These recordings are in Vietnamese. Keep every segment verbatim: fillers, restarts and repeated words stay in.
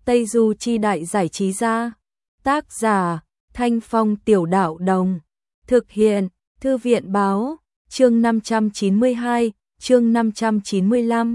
Tây Du Chi Đại Giải Trí Gia. Tác giả Thanh Phong Tiểu Đạo Đồng. Thực hiện Thư viện Báo. Chương năm trăm chín mươi hai, chương năm trăm chín mươi lăm.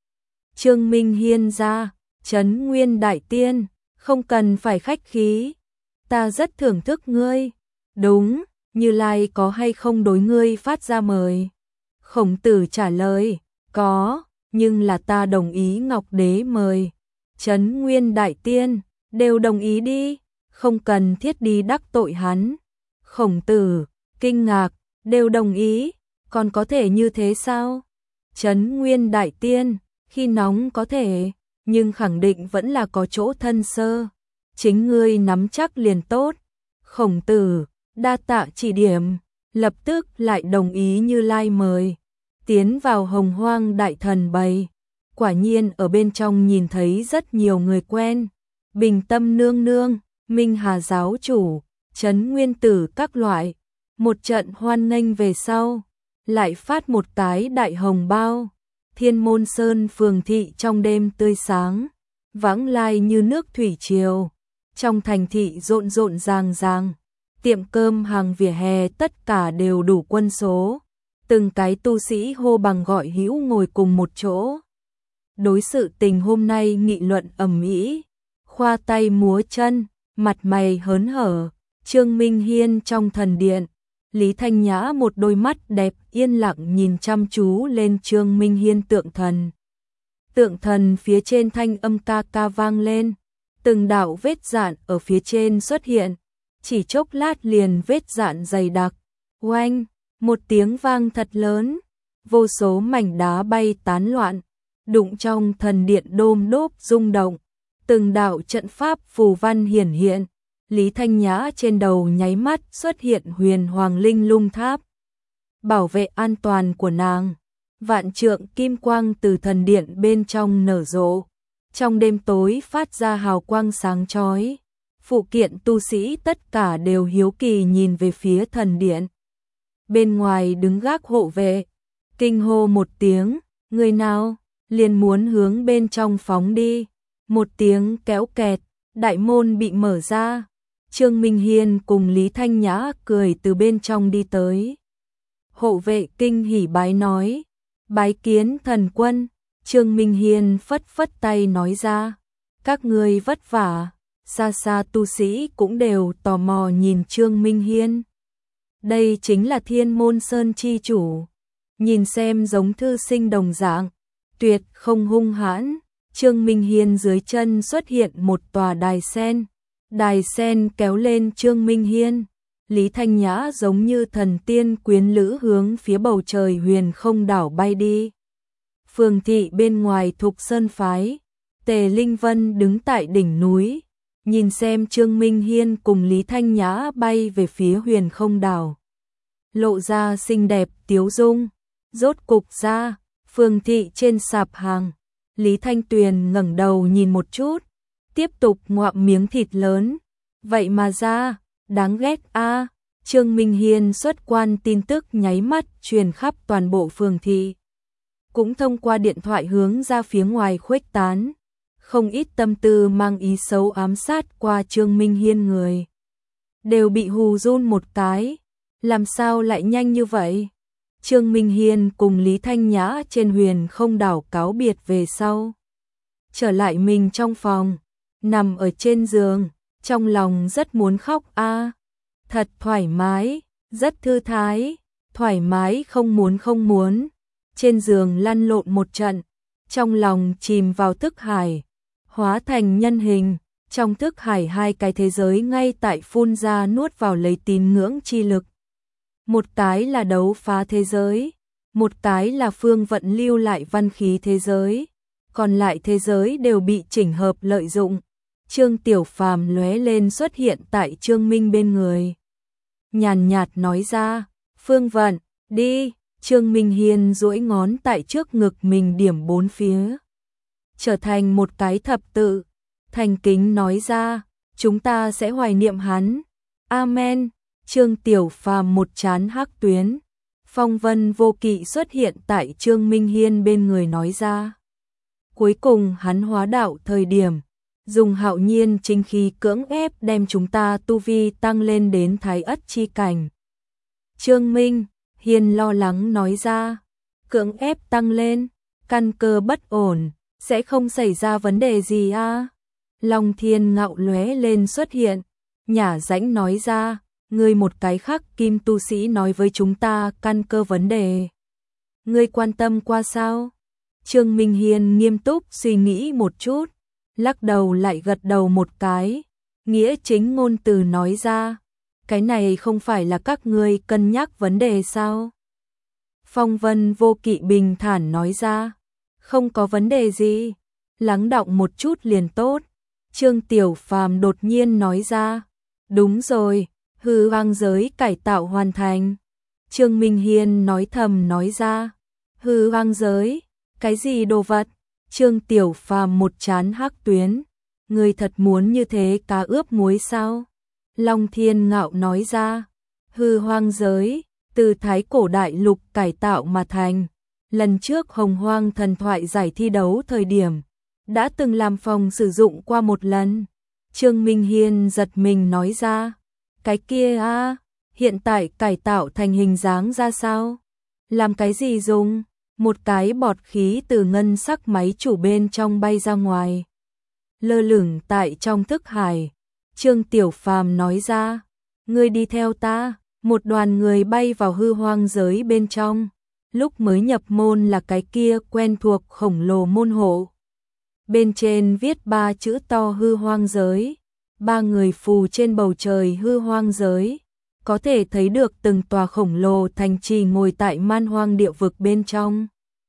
Trương Minh Hiên ra, Trấn Nguyên Đại Tiên, không cần phải khách khí. Ta rất thưởng thức ngươi. Đúng, Như Lai có hay không đối ngươi phát ra mời? Khổng Tử trả lời, có, nhưng là ta đồng ý Ngọc Đế mời. Trấn Nguyên Đại Tiên, đều đồng ý đi, không cần thiết đi đắc tội hắn. Khổng Tử, kinh ngạc, đều đồng ý, còn có thể như thế sao? Trấn Nguyên Đại Tiên, khi nóng có thể, nhưng khẳng định vẫn là có chỗ thân sơ. Chính ngươi nắm chắc liền tốt. Khổng Tử, đa tạ chỉ điểm, lập tức lại đồng ý Như Lai mời. Tiến vào Hồng Hoang Đại Thần Bầy, quả nhiên ở bên trong nhìn thấy rất nhiều người quen. Bình Tâm Nương Nương, Minh Hà Giáo Chủ, Trấn Nguyên Tử các loại. Một trận hoan nghênh về sau, lại phát một cái đại hồng bao. Thiên Môn Sơn phường thị trong đêm tươi sáng, vãng lai như nước thủy triều. Trong thành thị rộn rộn ràng ràng, tiệm cơm hàng vỉa hè tất cả đều đủ quân số. Từng cái tu sĩ hô bằng gọi hữu ngồi cùng một chỗ. Đối sự tình hôm nay nghị luận ầm ĩ, khoa tay múa chân, mặt mày hớn hở. Trương Minh Hiên trong thần điện, Lý Thanh Nhã một đôi mắt đẹp yên lặng nhìn chăm chú lên Trương Minh Hiên tượng thần. Tượng thần phía trên thanh âm ca ca vang lên, từng đạo vết dạn ở phía trên xuất hiện, chỉ chốc lát liền vết dạn dày đặc. Oanh, một tiếng vang thật lớn, vô số mảnh đá bay tán loạn, đụng trong thần điện đôm đốp rung động, từng đạo trận pháp phù văn hiển hiện. Lý Thanh Nhã trên đầu nháy mắt xuất hiện huyền hoàng linh lung tháp, bảo vệ an toàn của nàng. Vạn trượng kim quang từ thần điện bên trong nở rộ, trong đêm tối phát ra hào quang sáng chói. Phụ kiện tu sĩ tất cả đều hiếu kỳ nhìn về phía thần điện. Bên ngoài đứng gác hộ vệ, kinh hô một tiếng, người nào, liền muốn hướng bên trong phóng đi. Một tiếng kéo kẹt, đại môn bị mở ra. Trương Minh Hiên cùng Lý Thanh Nhã cười từ bên trong đi tới. Hộ vệ kinh hỉ bái nói, bái kiến thần quân. Trương Minh Hiên phất phất tay nói ra, các ngươi vất vả. Xa xa tu sĩ cũng đều tò mò nhìn Trương Minh Hiên. Đây chính là Thiên Môn Sơn chi chủ, nhìn xem giống thư sinh đồng dạng, tuyệt không hung hãn. Trương Minh Hiên dưới chân xuất hiện một tòa đài sen. Đài sen kéo lên Trương Minh Hiên, Lý Thanh Nhã giống như thần tiên quyến lữ hướng phía bầu trời huyền không đảo bay đi. Phường thị bên ngoài Thục Sơn phái, Tề Linh Vân đứng tại đỉnh núi, nhìn xem Trương Minh Hiên cùng Lý Thanh Nhã bay về phía huyền không đảo. Lộ ra xinh đẹp tiếu dung, rốt cục ra, phường thị trên sạp hàng. Lý Thanh Tuyền ngẩng đầu nhìn một chút, tiếp tục ngoạm miếng thịt lớn. Vậy mà ra, đáng ghét a. À. Trương Minh Hiên xuất quan tin tức nháy mắt truyền khắp toàn bộ phường thị, cũng thông qua điện thoại hướng ra phía ngoài khuếch tán. Không ít tâm tư mang ý xấu ám sát qua Trương Minh Hiên người, đều bị hù run một cái. Làm sao lại nhanh như vậy? Trương Minh Hiên cùng Lý Thanh Nhã trên huyền không đảo cáo biệt về sau, trở lại mình trong phòng, nằm ở trên giường, trong lòng rất muốn khóc a. À, thật thoải mái, rất thư thái, thoải mái không muốn không muốn. Trên giường lăn lộn một trận, trong lòng chìm vào thức hải, hóa thành nhân hình. Trong thức hải hai cái thế giới ngay tại phun ra nuốt vào lấy tín ngưỡng chi lực. Một cái là đấu phá thế giới, một cái là phương vận lưu lại văn khí thế giới, còn lại thế giới đều bị chỉnh hợp lợi dụng. Trương Tiểu Phàm lóe lên xuất hiện tại Trương Minh bên người, nhàn nhạt nói ra, phương vận, đi. Trương Minh Hiên duỗi ngón tại trước ngực mình điểm bốn phía, trở thành một cái thập tự, thành kính nói ra, chúng ta sẽ hoài niệm hắn. Amen. Trương Tiểu Phàm một trán hắc tuyến, phong vân vô kỵ xuất hiện tại Trương Minh Hiên bên người nói ra. Cuối cùng hắn hóa đạo thời điểm, dùng hạo nhiên chính khí cưỡng ép đem chúng ta tu vi tăng lên đến thái ất chi cảnh. Trương Minh Hiên lo lắng nói ra, cưỡng ép tăng lên, căn cơ bất ổn, sẽ không xảy ra vấn đề gì à? Long Thiên Ngạo lóe lên xuất hiện, nhả rãnh nói ra, ngươi một cái khác kim tu sĩ nói với chúng ta căn cơ vấn đề. Ngươi quan tâm qua sao? Trương Minh Hiên nghiêm túc suy nghĩ một chút, lắc đầu lại gật đầu một cái, nghĩa chính ngôn từ nói ra, cái này không phải là các ngươi cân nhắc vấn đề sao? Phong Vân Vô Kỵ bình thản nói ra, không có vấn đề gì, lắng đọng một chút liền tốt. Trương Tiểu Phàm đột nhiên nói ra, đúng rồi, hư hoang giới cải tạo hoàn thành. Trương Minh Hiên nói thầm nói ra, hư hoang giới, cái gì đồ vật? Trương Tiểu Phàm một chán hắc tuyến, người thật muốn như thế cá ướp muối sao? Long Thiên Ngạo nói ra, hư hoang giới, từ thái cổ đại lục cải tạo mà thành. Lần trước Hồng Hoang thần thoại giải thi đấu thời điểm, đã từng làm phòng sử dụng qua một lần. Trương Minh Hiên giật mình nói ra, cái kia a, hiện tại cải tạo thành hình dáng ra sao? Làm cái gì dùng? Một cái bọt khí từ ngân sắc máy chủ bên trong bay ra ngoài, lơ lửng tại trong thức hải. Trương Tiểu Phàm nói ra, ngươi đi theo ta. Một đoàn người bay vào hư hoang giới bên trong, lúc mới nhập môn là cái kia quen thuộc khổng lồ môn hộ. Bên trên viết ba chữ to hư hoang giới, ba người phù trên bầu trời hư hoang giới, có thể thấy được từng tòa khổng lồ thành trì ngồi tại man hoang địa vực bên trong.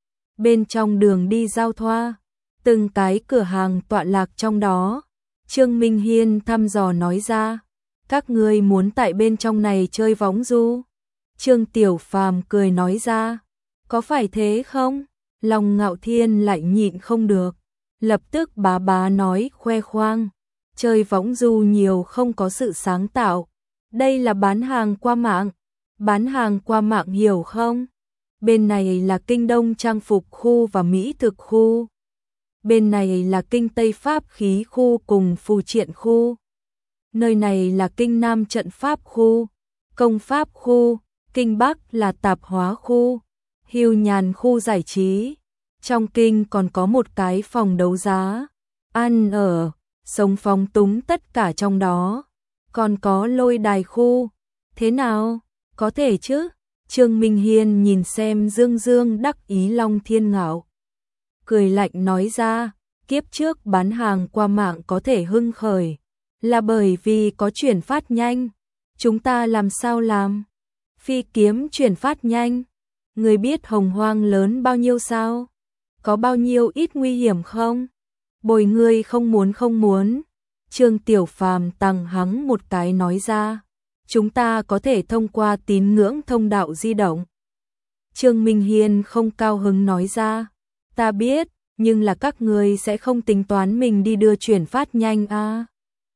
Bên trong đường đi giao thoa, từng cái cửa hàng tọa lạc trong đó. Trương Minh Hiên thăm dò nói ra, các ngươi muốn tại bên trong này chơi võng du? Trương Tiểu Phàm cười nói ra, có phải thế không? Long Ngạo Thiên lại nhịn không được, lập tức bá bá nói khoe khoang, chơi võng du nhiều không có sự sáng tạo, đây là bán hàng qua mạng. Bán hàng qua mạng hiểu không? Bên này là Kinh Đông trang phục khu và Mỹ thực khu, bên này là Kinh Tây pháp khí khu cùng phù triện khu. Nơi này là Kinh Nam trận pháp khu, công pháp khu, Kinh Bắc là tạp hóa khu, hưu nhàn khu giải trí. Trong kinh còn có một cái phòng đấu giá, ăn ở, sống phóng túng tất cả trong đó. Còn có lôi đài khu, thế nào? Có thể chứ? Trương Minh Hiên nhìn xem dương dương đắc ý Long Thiên Ngạo, cười lạnh nói ra, kiếp trước bán hàng qua mạng có thể hưng khởi, là bởi vì có chuyển phát nhanh. Chúng ta làm sao làm? Phi kiếm chuyển phát nhanh. Người biết Hồng Hoang lớn bao nhiêu sao? Có bao nhiêu ít nguy hiểm không? Bồi ngươi không muốn không muốn. Trương Tiểu Phàm tằng hắng một cái nói ra, chúng ta có thể thông qua tín ngưỡng thông đạo di động. Trương Minh Hiên không cao hứng nói ra, ta biết, nhưng là các ngươi sẽ không tính toán mình đi đưa chuyển phát nhanh à?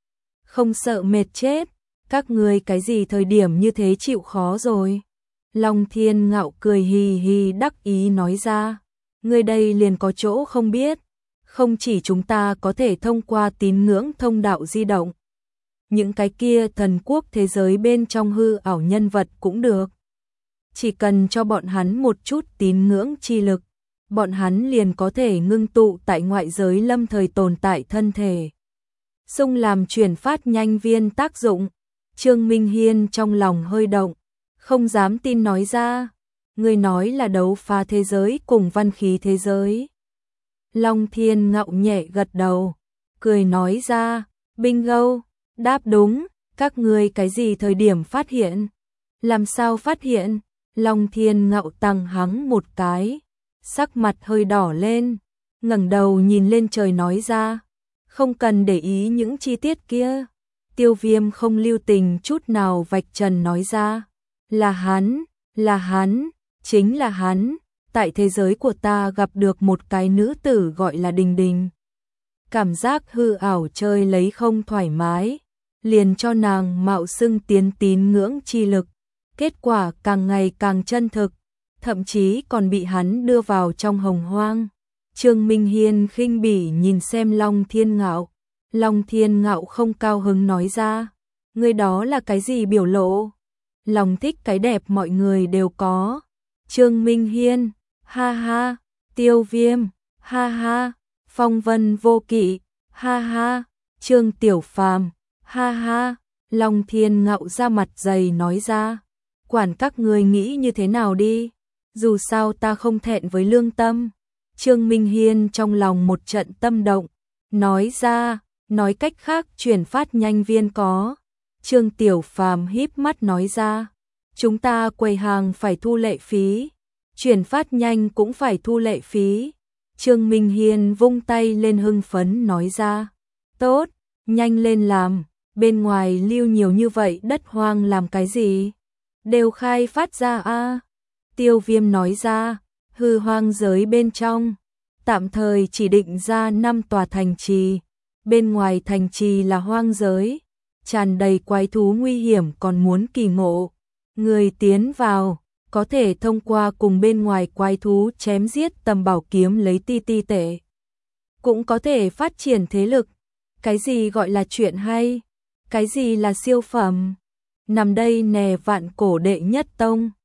Không sợ mệt chết, các ngươi cái gì thời điểm như thế chịu khó rồi. Long Thiên Ngạo cười hì hì đắc ý nói ra, ngươi đây liền có chỗ không biết, không chỉ chúng ta có thể thông qua tín ngưỡng thông đạo di động, những cái kia thần quốc thế giới bên trong hư ảo nhân vật cũng được. Chỉ cần cho bọn hắn một chút tín ngưỡng chi lực, bọn hắn liền có thể ngưng tụ tại ngoại giới lâm thời tồn tại thân thể, xung làm chuyển phát nhanh viên tác dụng. Trương Minh Hiên trong lòng hơi động, không dám tin nói ra, người nói là đấu phá thế giới cùng văn khí thế giới. Long Thiên Ngạo nhẹ gật đầu, cười nói ra, bingo, đáp đúng, các ngươi cái gì thời điểm phát hiện? Làm sao phát hiện? Long Thiên Ngạo tăng hắng một cái, sắc mặt hơi đỏ lên, ngẩng đầu nhìn lên trời nói ra, không cần để ý những chi tiết kia. Tiêu Viêm không lưu tình chút nào vạch trần nói ra, là hắn, là hắn, chính là hắn, tại thế giới của ta gặp được một cái nữ tử gọi là Đình Đình. Cảm giác hư ảo chơi lấy không thoải mái, liền cho nàng mạo xưng tiến tín ngưỡng chi lực, kết quả càng ngày càng chân thực, thậm chí còn bị hắn đưa vào trong Hồng Hoang. Trương Minh Hiên khinh bỉ nhìn xem Long Thiên Ngạo, Long Thiên Ngạo không cao hứng nói ra. Ngươi đó là cái gì biểu lộ? Lòng thích cái đẹp mọi người đều có. Trương Minh Hiên, ha ha. Tiêu Viêm, ha ha. Phong Vân Vô Kỵ, ha ha. Trương Tiểu Phàm, ha ha. Long Thiên Ngạo ra mặt dày nói ra. Quản các người nghĩ như thế nào đi. Dù sao ta không thẹn với lương tâm. Trương Minh Hiên trong lòng một trận tâm động. Nói ra, nói cách khác chuyển phát nhanh viên có. Trương Tiểu Phàm híp mắt nói ra. Chúng ta quầy hàng phải thu lệ phí. Chuyển phát nhanh cũng phải thu lệ phí. Trương Minh Hiên vung tay lên hưng phấn nói ra. Tốt, nhanh lên làm. Bên ngoài lưu nhiều như vậy đất hoang làm cái gì? Đều khai phát ra a. Tiêu Viêm nói ra. Hư hoang giới bên trong. Tạm thời chỉ định ra năm tòa thành trì. Bên ngoài thành trì là hoang giới. Tràn đầy quái thú nguy hiểm còn muốn kỳ ngộ. Người tiến vào, có thể thông qua cùng bên ngoài quái thú chém giết tầm bảo kiếm lấy ti ti tệ. Cũng có thể phát triển thế lực. Cái gì gọi là chuyện hay? Cái gì là siêu phẩm? Nằm đây nè vạn cổ đệ nhất tông.